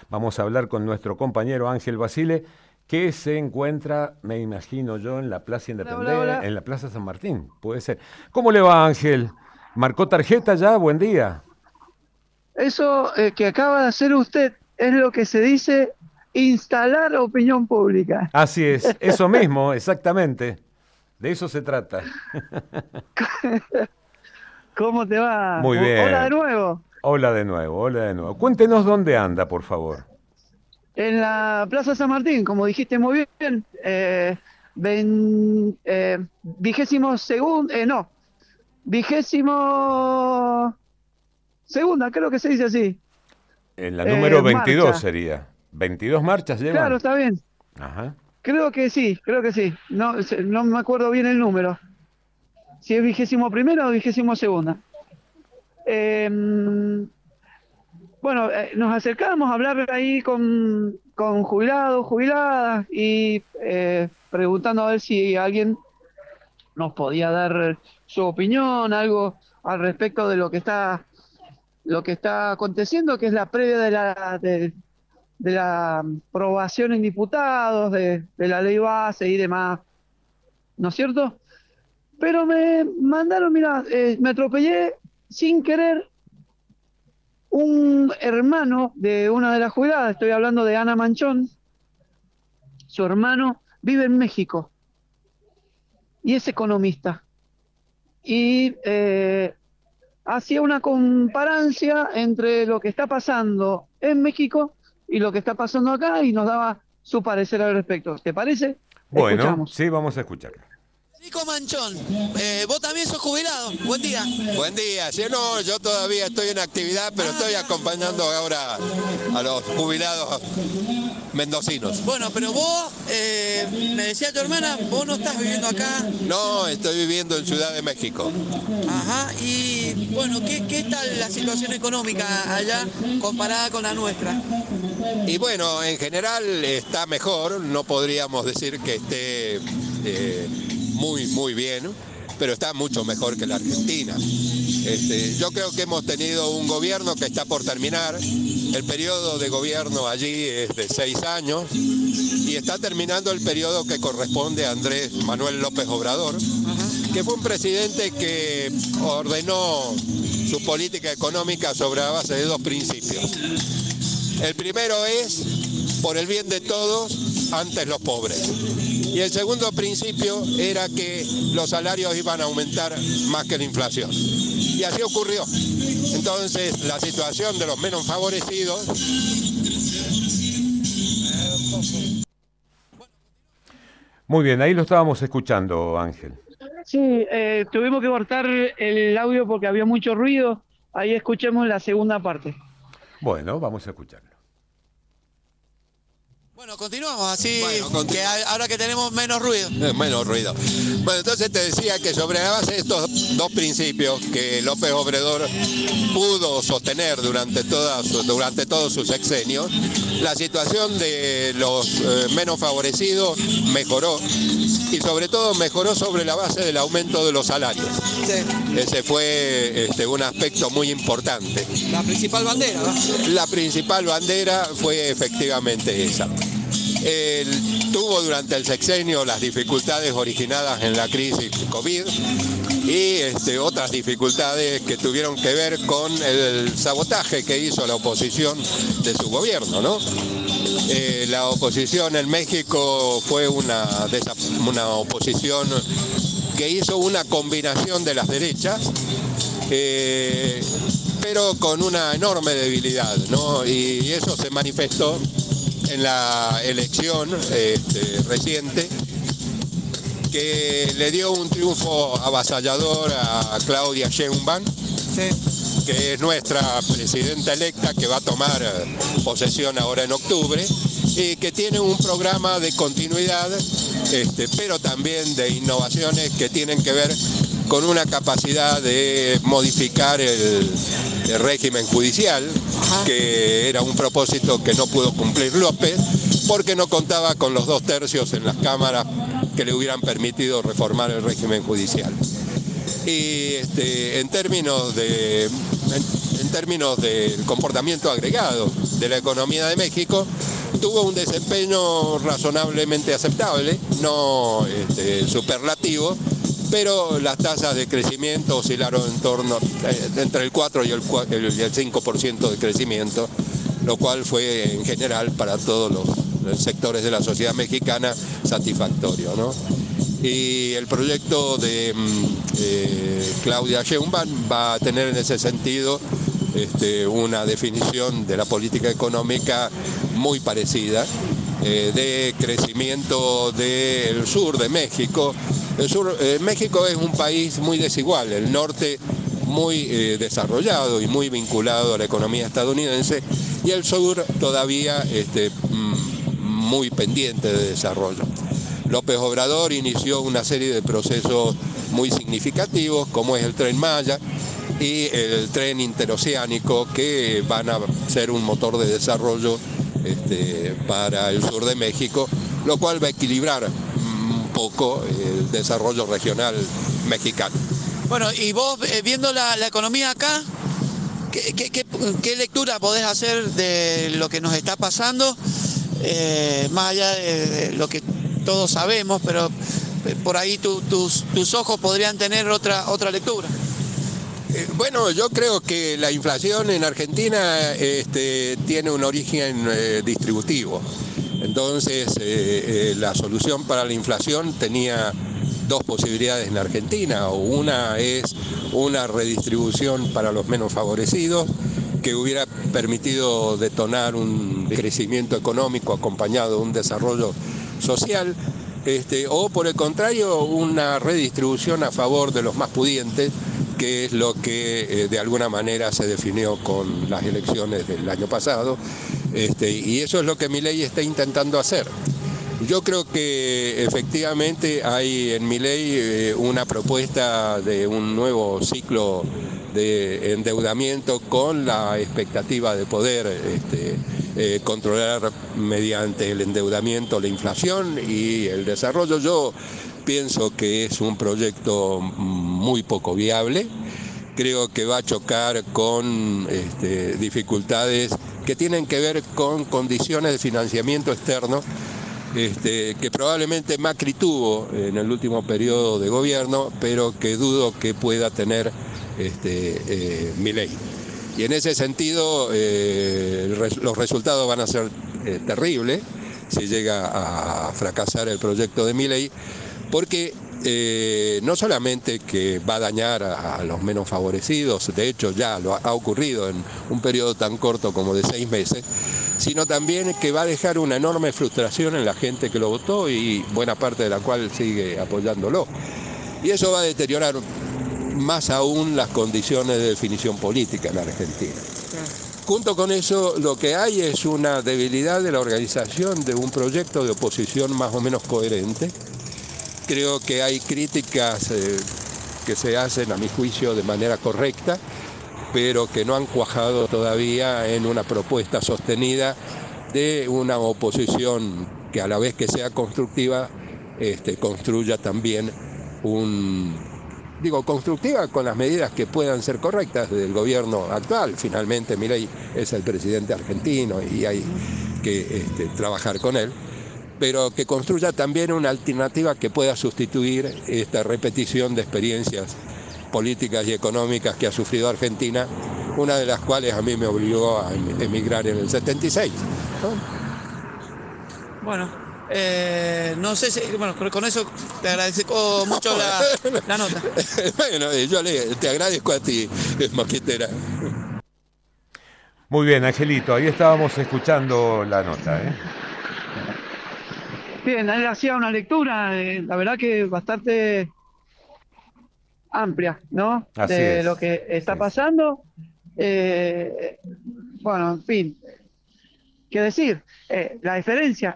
Vamos a hablar con nuestro compañero Ángel Basile, que se encuentra, me imagino yo, en la Plaza Hola, Independencia, hola, hola. en la Plaza San Martín, puede ser. ¿Cómo le va, Ángel? ¿Marcó tarjeta ya? Buen día. Eso que acaba de hacer usted es lo que se dice instalar opinión pública. Así es, eso mismo, exactamente. De eso se trata. ¿Cómo te va? Muy Hola de bien. nuevo. Hola de nuevo, hola de nuevo. Cuéntenos dónde anda, por favor. En la Plaza San Martín, como dijiste muy bien, 22º, no, 22ª, creo que se dice así, En la número 22 marcha. sería. ¿22 marchas Claro, llevan? está bien. Ajá. Creo que sí, creo que sí. No, no me acuerdo bien el número. Si es 21ª o 22ª. Eh, bueno, nos acercamos a hablar ahí con jubilados, jubiladas y preguntando a ver si alguien nos podía dar su opinión, algo al respecto de lo que está aconteciendo, que es la previa de la aprobación en diputados, de la ley base y demás, ¿no es cierto? Pero me mandaron, mira, me atropellé sin querer un hermano de una de las jubiladas, estoy hablando de Ana Manchón. Su hermano vive en México y es economista. Y hacía una comparancia entre lo que está pasando en México y lo que está pasando acá y nos daba su parecer al respecto. ¿Te parece? Bueno, Escuchamos. sí, vamos a escucharlo. Nico Manchón, vos también sos jubilado. Buen día. Buen día, sí, no, yo todavía estoy en actividad, pero estoy acompañando ahora a los jubilados mendocinos. Bueno, pero vos, me decía tu hermana, vos no estás viviendo acá. No, estoy viviendo en Ciudad de México. Ajá, y bueno, ¿qué tal la situación económica allá comparada con la nuestra? Y bueno, en general está mejor, no podríamos decir que esté muy bien, pero está mucho mejor que la Argentina. Yo creo que hemos tenido un gobierno que está por terminar. El periodo de gobierno allí es de 6 años y está terminando el periodo que corresponde a Andrés Manuel López Obrador, que fue un presidente que ordenó su política económica sobre la base de 2 principios. El primero es, por el bien de todos, antes los pobres. Y el segundo principio era que los salarios iban a aumentar más que la inflación. Y así ocurrió. Entonces, la situación de los menos favorecidos... Muy bien, ahí lo estábamos escuchando, Ángel. Sí, tuvimos que cortar el audio porque había mucho ruido. Ahí escuchemos la segunda parte. Bueno, vamos a escucharlo. Bueno, continuamos así, Bueno, ahora que tenemos menos ruido. Menos ruido. Bueno, entonces te decía que sobre la base de estos 2 principios que López Obrador pudo sostener durante todos sus sexenios, la situación de los menos favorecidos mejoró y sobre todo mejoró sobre la base del aumento de los salarios. Sí. Ese fue un aspecto muy importante. La principal bandera, ¿no? La principal bandera fue efectivamente esa. Tuvo durante el sexenio las dificultades originadas en la crisis COVID y otras dificultades que tuvieron que ver con el sabotaje que hizo la oposición de su gobierno, ¿no? La oposición en México fue una oposición que hizo una combinación de las derechas, pero con una enorme debilidad, ¿no? Y eso se manifestó en la elección reciente, que le dio un triunfo avasallador a Claudia Sheinbaum, Sí. que es nuestra presidenta electa, que va a tomar posesión ahora en octubre, y que tiene un programa de continuidad, pero también de innovaciones que tienen que ver con una capacidad de modificar el régimen judicial, que era un propósito que no pudo cumplir López, porque no contaba con los 2 tercios en las cámaras que le hubieran permitido reformar el régimen judicial. Y en términos del comportamiento agregado de la economía de México, tuvo un desempeño razonablemente aceptable, no superlativo, pero las tasas de crecimiento oscilaron en torno entre el 4 y el 5% de crecimiento, lo cual fue en general para todos los sectores de la sociedad mexicana satisfactorio, ¿no? Y el proyecto de Claudia Sheinbaum va a tener en ese sentido una definición de la política económica muy parecida, de crecimiento del sur de México. México es un país muy desigual, el norte muy desarrollado y muy vinculado a la economía estadounidense, y el sur todavía muy pendiente de desarrollo. López Obrador inició una serie de procesos muy significativos, como es el Tren Maya y el tren interoceánico, que van a ser un motor de desarrollo para el sur de México, lo cual va a equilibrar un poco el desarrollo regional mexicano. Bueno, y vos viendo la economía acá, ¿qué lectura podés hacer de lo que nos está pasando? Más allá de lo que todos sabemos, pero por ahí tus ojos podrían tener otra lectura. Bueno, yo creo que la inflación en Argentina tiene un origen distributivo. Entonces, la solución para la inflación tenía dos posibilidades en Argentina. Una es una redistribución para los menos favorecidos, que hubiera permitido detonar un crecimiento económico acompañado de un desarrollo social, o por el contrario, una redistribución a favor de los más pudientes, que es lo que de alguna manera se definió con las elecciones del año pasado, y eso es lo que Milei está intentando hacer. Yo creo que efectivamente hay en Milei una propuesta de un nuevo ciclo de endeudamiento, con la expectativa de poder controlar mediante el endeudamiento la inflación y el desarrollo. Yo pienso que es un proyecto muy poco viable. Creo que va a chocar con dificultades que tienen que ver con condiciones de financiamiento externo que probablemente Macri tuvo en el último periodo de gobierno, pero que dudo que pueda tener Milei. Y en ese sentido los resultados van a ser terribles si llega a fracasar el proyecto de Milei, porque no solamente que va a dañar a los menos favorecidos, de hecho ya lo ha ocurrido en un periodo tan corto como de 6 meses, sino también que va a dejar una enorme frustración en la gente que lo votó, y buena parte de la cual sigue apoyándolo. Y eso va a deteriorar más aún las condiciones de definición política en la Argentina. Junto con eso, lo que hay es una debilidad de la organización de un proyecto de oposición más o menos coherente. Creo que hay críticas que se hacen, a mi juicio, de manera correcta, pero que no han cuajado todavía en una propuesta sostenida de una oposición que, a la vez que sea constructiva, construya también constructiva con las medidas que puedan ser correctas del gobierno actual. Finalmente, Milei es el presidente argentino y hay que trabajar con él, pero que construya también una alternativa que pueda sustituir esta repetición de experiencias políticas y económicas que ha sufrido Argentina, una de las cuales a mí me obligó a emigrar en el 76. ¿no? Bueno, no sé si, con eso te agradezco mucho la nota. Bueno, yo te agradezco a ti, Mosquitera. Muy bien, Angelito, ahí estábamos escuchando la nota, ¿eh? Bien, él hacía una lectura, la verdad que bastante amplia, ¿no? Así de es. lo que está Así es. pasando. Bueno, en fin, ¿qué decir? La diferencia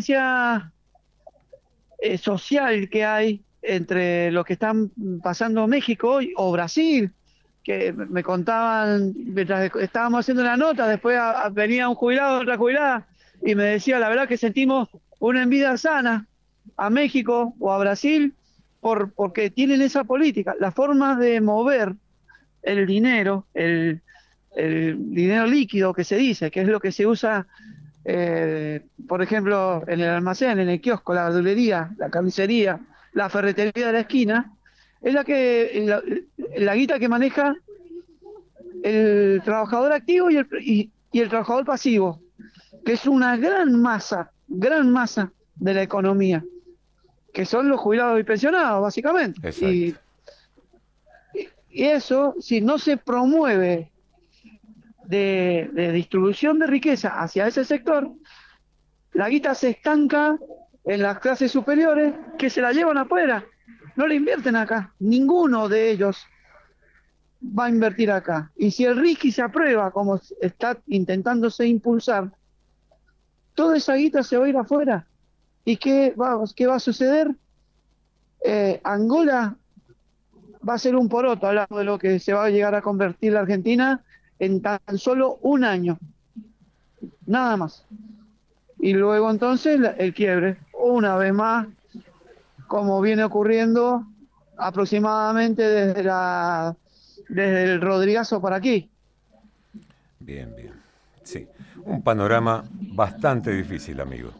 social que hay entre lo que están pasando México hoy o Brasil, que me contaban mientras estábamos haciendo la nota, después venía un jubilado, otra jubilada, y me decía, la verdad que sentimos una envidia sana a México o a Brasil porque tienen esa política, la forma de mover el dinero, el dinero líquido que se dice, que es lo que se usa, por ejemplo, en el almacén, en el kiosco, la verdulería, la carnicería, la ferretería de la esquina, es la guita que maneja el trabajador activo y el trabajador pasivo, que es una gran masa de la economía, que son los jubilados y pensionados, básicamente. Exacto. Y eso, si no se promueve de distribución de riqueza hacia ese sector, la guita se estanca en las clases superiores, que se la llevan afuera, no la invierten acá, ninguno de ellos va a invertir acá. Y si el RISC se aprueba, como está intentándose impulsar, toda esa guita se va a ir afuera. ¿Y qué va a suceder? Angola va a ser un poroto al lado de lo que se va a llegar a convertir la Argentina en tan solo un año, nada más. Y luego entonces el quiebre, una vez más, como viene ocurriendo aproximadamente desde el Rodrigazo para aquí. Bien, bien. Sí, un panorama bastante difícil, amigo.